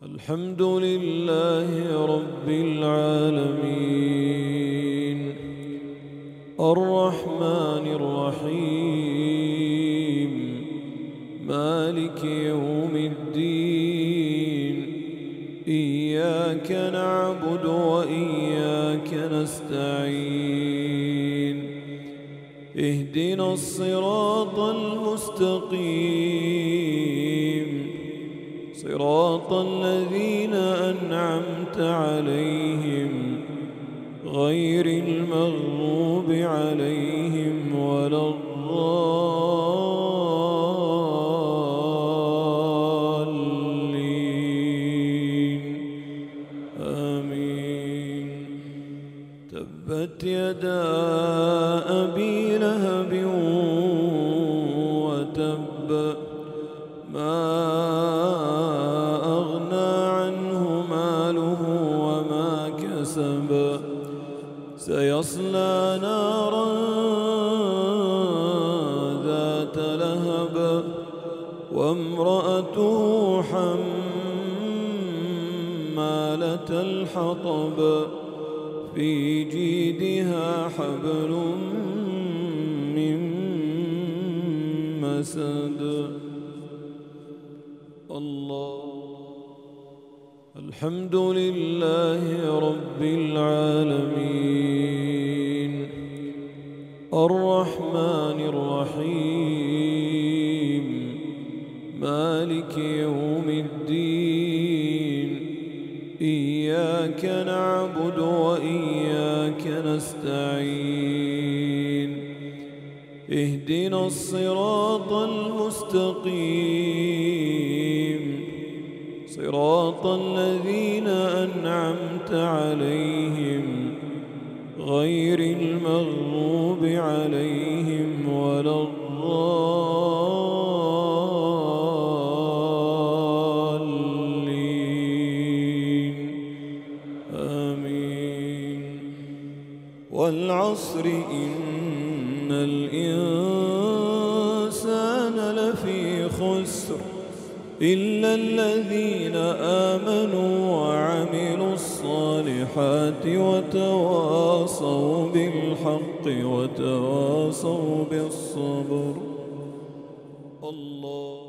الحمد لله رب العالمين الرحمن الرحيم مالك يوم الدين إياك نعبد وإياك نستعين اهدنا الصراط المستقيم صراط الذين أنعمت عليهم غير المغضوب عليهم ولا الضالين آمين. تبت يدا أبي لهب وتب ما أغنى عنه ماله وما كسب سيصلى نارا ذات لهب وامرأته حمالة الحطب في جيدها حبل من مسد. الله. الحمد لله رب العالمين الرحمن الرحيم مالك يوم الدين إياك نعبد وإياك نستعين اهدنا الصراط المستقيم صراط الذين أنعمت عليهم غير المغضوب عليهم ولا الضالين آمين. والعصر إن الإنسان لفي خسر إلا الذين آمنوا وعملوا الصالحات وتواصوا بالحق وتواصوا بالصبر. الله.